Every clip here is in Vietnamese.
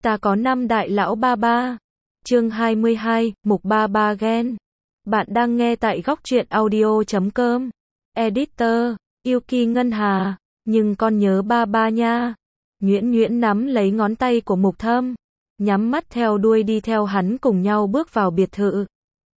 Ta có 5 đại lão ba ba. Chương 22, mục ba ba ghen. Bạn đang nghe tại góc truyện audio.com. Editor, Yuki Ngân Hà. Nhưng con nhớ ba ba nha. Nhuyễn Nhuyễn nắm lấy ngón tay của Mục Thâm, nhắm mắt theo đuôi đi theo hắn cùng nhau bước vào biệt thự.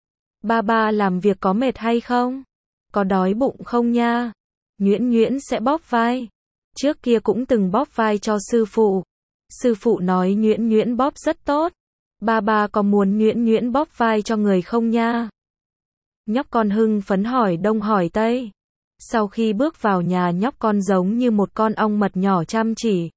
Ba ba làm việc có mệt hay không? Có đói bụng không nha? Nhuyễn Nhuyễn sẽ bóp vai. Trước kia cũng từng bóp vai cho sư phụ. Sư phụ nói Nhuyễn Nhuyễn bóp rất tốt. Ba ba có muốn Nhuyễn Nhuyễn bóp vai cho người không nha? Nhóc con hưng phấn hỏi đông hỏi tây. Sau khi bước vào nhà, nhóc con giống như một con ong mật nhỏ chăm chỉ.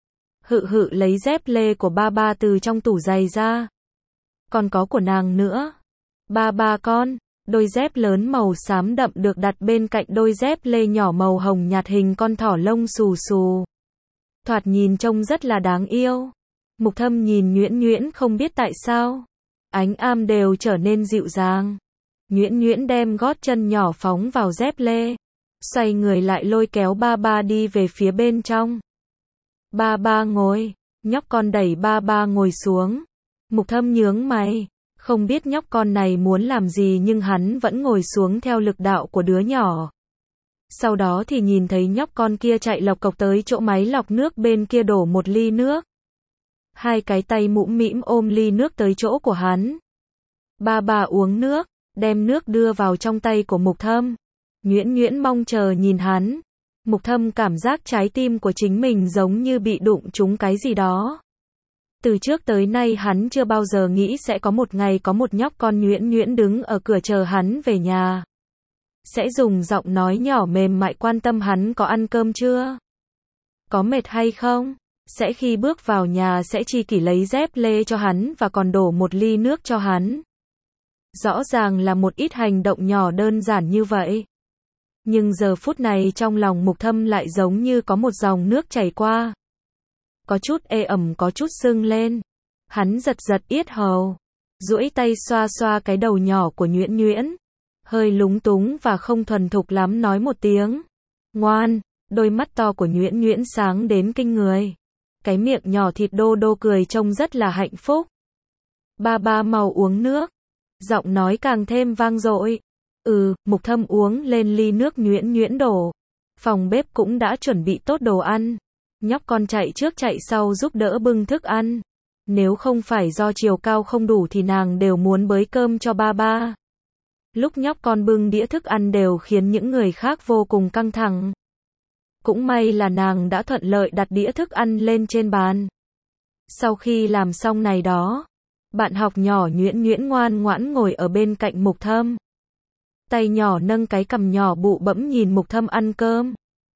Hự hự lấy dép lê của ba ba từ trong tủ giày ra. Còn có của nàng nữa. Ba ba con, đôi dép lớn màu xám đậm được đặt bên cạnh đôi dép lê nhỏ màu hồng nhạt hình con thỏ lông xù xù. Thoạt nhìn trông rất là đáng yêu. Mục Thâm nhìn Nhuyễn Nhuyễn không biết tại sao. Ánh am đều trở nên dịu dàng. Nhuyễn Nhuyễn đem gót chân nhỏ phóng vào dép lê. Xoay người lại lôi kéo ba ba đi về phía bên trong. Ba ba ngồi. Nhóc con đẩy ba ba ngồi xuống. Mục Thâm nhướng mày. Không biết nhóc con này muốn làm gì nhưng hắn vẫn ngồi xuống theo lực đạo của đứa nhỏ. Sau đó thì nhìn thấy nhóc con kia chạy lộc cộc tới chỗ máy lọc nước bên kia đổ một ly nước. Hai cái tay mũm mĩm ôm ly nước tới chỗ của hắn. Ba ba uống nước, đem nước đưa vào trong tay của Mục Thâm. Nhuyễn Nhuyễn mong chờ nhìn hắn. Mục Thâm cảm giác trái tim của chính mình giống như bị đụng trúng cái gì đó. Từ trước tới nay hắn chưa bao giờ nghĩ sẽ có một ngày có một nhóc con Nhuyễn Nhuyễn đứng ở cửa chờ hắn về nhà. Sẽ dùng giọng nói nhỏ mềm mại quan tâm hắn có ăn cơm chưa? Có mệt hay không? Sẽ khi bước vào nhà sẽ chi kỷ lấy dép lê cho hắn và còn đổ một ly nước cho hắn. Rõ ràng là một ít hành động nhỏ đơn giản như vậy. Nhưng giờ phút này trong lòng Mục Thâm lại giống như có một dòng nước chảy qua. Có chút ê ẩm, có chút sưng lên. Hắn giật giật yết hầu, duỗi tay xoa xoa cái đầu nhỏ của Nhuyễn Nhuyễn. Hơi lúng túng và không thuần thục lắm nói một tiếng. Ngoan, đôi mắt to của Nhuyễn Nhuyễn sáng đến kinh người. Cái miệng nhỏ thịt đô đô cười trông rất là hạnh phúc. Ba ba mau uống nước. Giọng nói càng thêm vang dội. Mục Thâm uống lên ly nước Nhuyễn Nhuyễn đổ. Phòng bếp cũng đã chuẩn bị tốt đồ ăn. Nhóc con chạy trước chạy sau giúp đỡ bưng thức ăn. Nếu không phải do chiều cao không đủ thì nàng đều muốn bới cơm cho ba ba. Lúc nhóc con bưng đĩa thức ăn đều khiến những người khác vô cùng căng thẳng. Cũng may là nàng đã thuận lợi đặt đĩa thức ăn lên trên bàn. Sau khi làm xong này đó, bạn học nhỏ Nhuyễn Nhuyễn ngoan ngoãn ngồi ở bên cạnh Mục Thâm. Tay nhỏ nâng cái cằm nhỏ bụ bẫm nhìn Mục Thâm ăn cơm.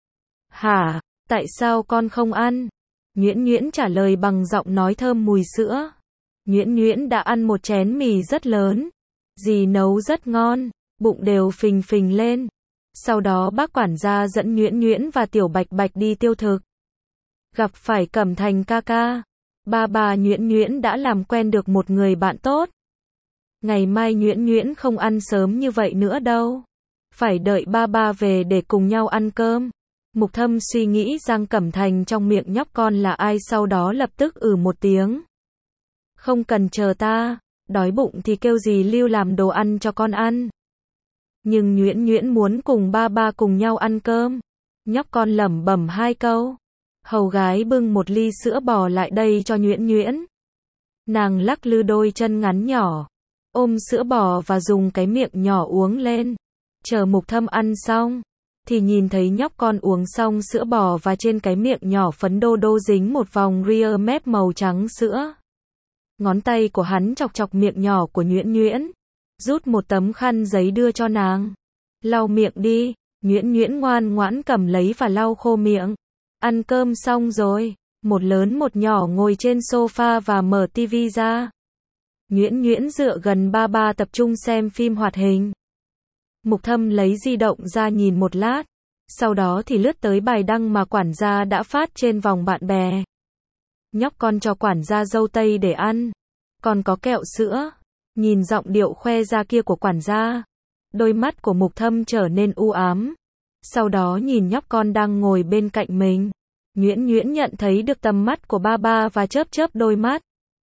Hả, tại sao con không ăn? Nhuyễn Nhuyễn trả lời bằng giọng nói thơm mùi sữa. Nhuyễn Nhuyễn đã ăn một chén mì rất lớn. Dì nấu rất ngon, bụng đều phình phình lên. Sau đó bác quản gia dẫn Nhuyễn Nhuyễn và Tiểu Bạch Bạch đi tiêu thực. Gặp phải Cẩm Thành ca ca. Ba bà Nhuyễn Nhuyễn đã làm quen được một người bạn tốt. Ngày mai Nhuyễn Nhuyễn không ăn sớm như vậy nữa đâu. Phải đợi ba ba về để cùng nhau ăn cơm. Mục Thâm suy nghĩ Giang Cẩm Thành trong miệng nhóc con là ai, sau đó lập tức một tiếng. Không cần chờ ta, đói bụng thì kêu dì Lưu làm đồ ăn cho con ăn. Nhưng Nhuyễn Nhuyễn muốn cùng ba ba cùng nhau ăn cơm. Nhóc con lẩm bẩm hai câu. Hầu gái bưng một ly sữa bò lại đây cho Nhuyễn Nhuyễn. Nàng lắc lư đôi chân ngắn nhỏ, ôm sữa bò và dùng cái miệng nhỏ uống lên. Chờ Mục Thâm ăn xong, thì nhìn thấy nhóc con uống xong sữa bò và trên cái miệng nhỏ phấn đô đô dính một vòng ria mép màu trắng sữa. Ngón tay của hắn chọc chọc miệng nhỏ của Nhuyễn Nhuyễn, rút một tấm khăn giấy đưa cho nàng. Lau miệng đi. Nhuyễn Nhuyễn ngoan ngoãn cầm lấy và lau khô miệng. Ăn cơm xong rồi, một lớn một nhỏ ngồi trên sofa và mở tivi ra. Nhuyễn Nhuyễn dựa gần ba ba tập trung xem phim hoạt hình. Mục Thâm lấy di động ra nhìn một lát, sau đó thì lướt tới bài đăng mà quản gia đã phát trên vòng bạn bè. Nhóc con cho quản gia dâu tây để ăn, còn có kẹo sữa. Nhìn giọng điệu khoe ra kia của quản gia, đôi mắt của Mục Thâm trở nên u ám. Sau đó nhìn nhóc con đang ngồi bên cạnh mình. Nhuyễn Nhuyễn nhận thấy được tầm mắt của ba ba và chớp chớp đôi mắt.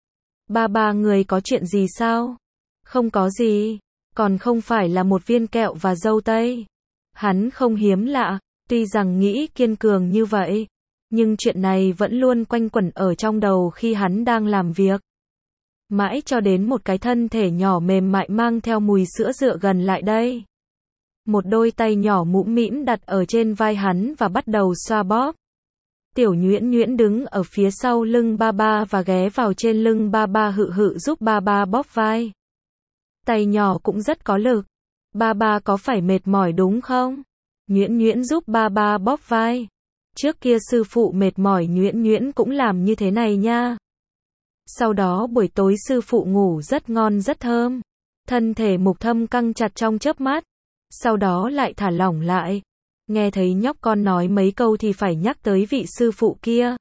Ba ba, người có chuyện gì sao? Không có gì, còn không phải là một viên kẹo và dâu tây. Hắn không hiếm lạ, tuy rằng nghĩ kiên cường như vậy, nhưng chuyện này vẫn luôn quanh quẩn ở trong đầu khi hắn đang làm việc. Mãi cho đến một cái thân thể nhỏ mềm mại mang theo mùi sữa dựa gần lại đây. Một đôi tay nhỏ mũm mĩm đặt ở trên vai hắn và bắt đầu xoa bóp. Tiểu Nhuyễn Nhuyễn đứng ở phía sau lưng ba ba và ghé vào trên lưng ba ba hự hự giúp ba ba bóp vai. Tay nhỏ cũng rất có lực. Ba ba có phải mệt mỏi đúng không? Nhuyễn Nhuyễn giúp ba ba bóp vai. Trước kia sư phụ mệt mỏi Nhuyễn Nhuyễn cũng làm như thế này nha. Sau đó buổi tối sư phụ ngủ rất ngon rất thơm. Thân thể Mục Thâm căng chặt trong chớp mắt. Sau đó lại thả lỏng lại. Nghe thấy nhóc con nói mấy câu thì phải nhắc tới vị sư phụ kia.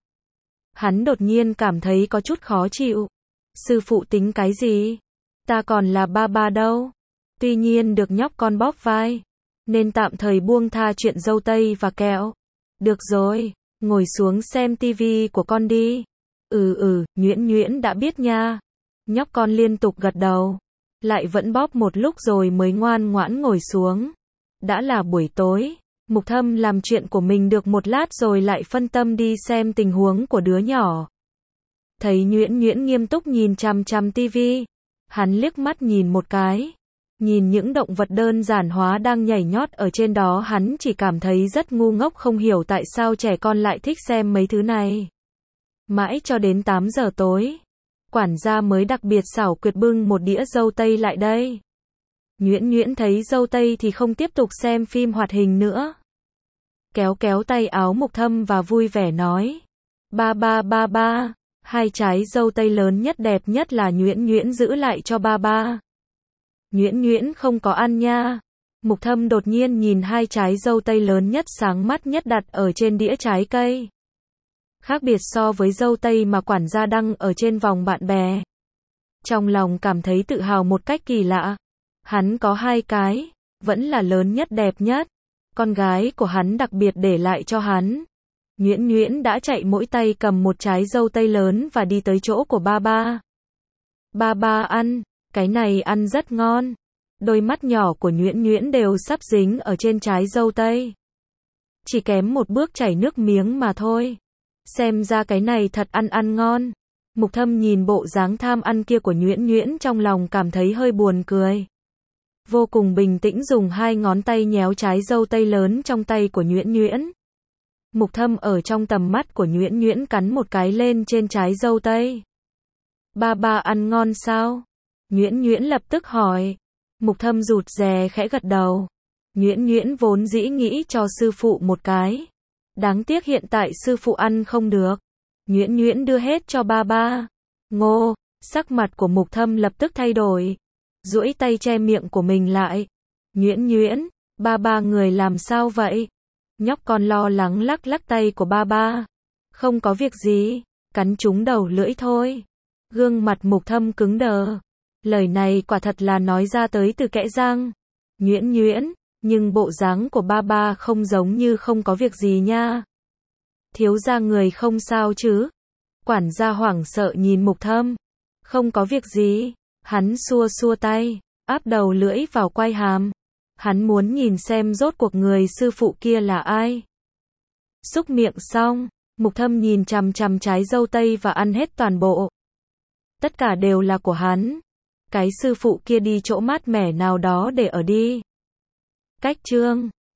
Hắn đột nhiên cảm thấy có chút khó chịu. Sư phụ tính cái gì? Ta còn là ba ba đâu. Tuy nhiên được nhóc con bóp vai, nên tạm thời buông tha chuyện dâu tây và kẹo. Được rồi, ngồi xuống xem tivi của con đi. Nhuyễn Nhuyễn đã biết nha. Nhóc con liên tục gật đầu. Lại vẫn bóp một lúc rồi mới ngoan ngoãn ngồi xuống. Đã là buổi tối, Mục Thâm làm chuyện của mình được một lát rồi lại phân tâm đi xem tình huống của đứa nhỏ. Thấy Nhuyễn Nhuyễn nghiêm túc nhìn chằm chằm tivi, hắn liếc mắt nhìn một cái. Nhìn những động vật đơn giản hóa đang nhảy nhót ở trên đó, hắn chỉ cảm thấy rất ngu ngốc, không hiểu tại sao trẻ con lại thích xem mấy thứ này. Mãi cho đến 8 giờ tối, quản gia mới đặc biệt xảo quyệt bưng một đĩa dâu tây lại đây. Nhuyễn Nhuyễn thấy dâu tây thì không tiếp tục xem phim hoạt hình nữa. Kéo kéo tay áo Mục Thâm và vui vẻ nói. Ba ba, 2 trái dâu tây lớn nhất đẹp nhất là Nhuyễn Nhuyễn giữ lại cho ba ba. Nhuyễn Nhuyễn không có ăn nha. Mục Thâm đột nhiên nhìn 2 trái dâu tây lớn nhất sáng mắt nhất đặt ở trên đĩa trái cây. Khác biệt so với dâu tây mà quản gia đăng ở trên vòng bạn bè. Trong lòng cảm thấy tự hào một cách kỳ lạ. Hắn có 2 cái, vẫn là lớn nhất đẹp nhất. Con gái của hắn đặc biệt để lại cho hắn. Nhuyễn Nhuyễn đã chạy mỗi tay cầm một trái dâu tây lớn và đi tới chỗ của ba ba. Ba ba ăn, cái này ăn rất ngon. Đôi mắt nhỏ của Nhuyễn Nhuyễn đều sắp dính ở trên trái dâu tây. Chỉ kém một bước chảy nước miếng mà thôi. Xem ra cái này thật ăn ngon. Mục Thâm nhìn bộ dáng tham ăn kia của Nhuyễn Nhuyễn trong lòng cảm thấy hơi buồn cười. Vô cùng bình tĩnh dùng 2 ngón tay nhéo trái dâu tây lớn trong tay của Nhuyễn Nhuyễn. Mục Thâm ở trong tầm mắt của Nhuyễn Nhuyễn cắn một cái lên trên trái dâu tây. Ba ba ăn ngon sao? Nhuyễn Nhuyễn lập tức hỏi. Mục Thâm rụt rè khẽ gật đầu. Nhuyễn Nhuyễn vốn dĩ nghĩ cho sư phụ một cái. Đáng tiếc hiện tại sư phụ ăn không được. Nhuyễn Nhuyễn đưa hết cho ba ba. Ngô, sắc mặt của Mục Thâm lập tức thay đổi. Duỗi tay che miệng của mình lại. Nhuyễn Nhuyễn, ba ba người làm sao vậy? Nhóc con lo lắng lắc lắc tay của ba ba. Không có việc gì, cắn trúng đầu lưỡi thôi. Gương mặt Mục Thâm cứng đờ. Lời này quả thật là nói ra tới từ kẽ răng. Nhuyễn Nhuyễn, nhưng bộ dáng của ba ba không giống như không có việc gì nha. Thiếu gia người không sao chứ? Quản gia hoảng sợ nhìn Mục Thâm. Không có việc gì. Hắn xua xua tay, áp đầu lưỡi vào quai hàm. Hắn muốn nhìn xem rốt cuộc người sư phụ kia là ai. Xúc miệng xong, Mục Thâm nhìn chằm chằm trái dâu tây và ăn hết toàn bộ. Tất cả đều là của hắn. Cái sư phụ kia đi chỗ mát mẻ nào đó để ở đi. Cách chương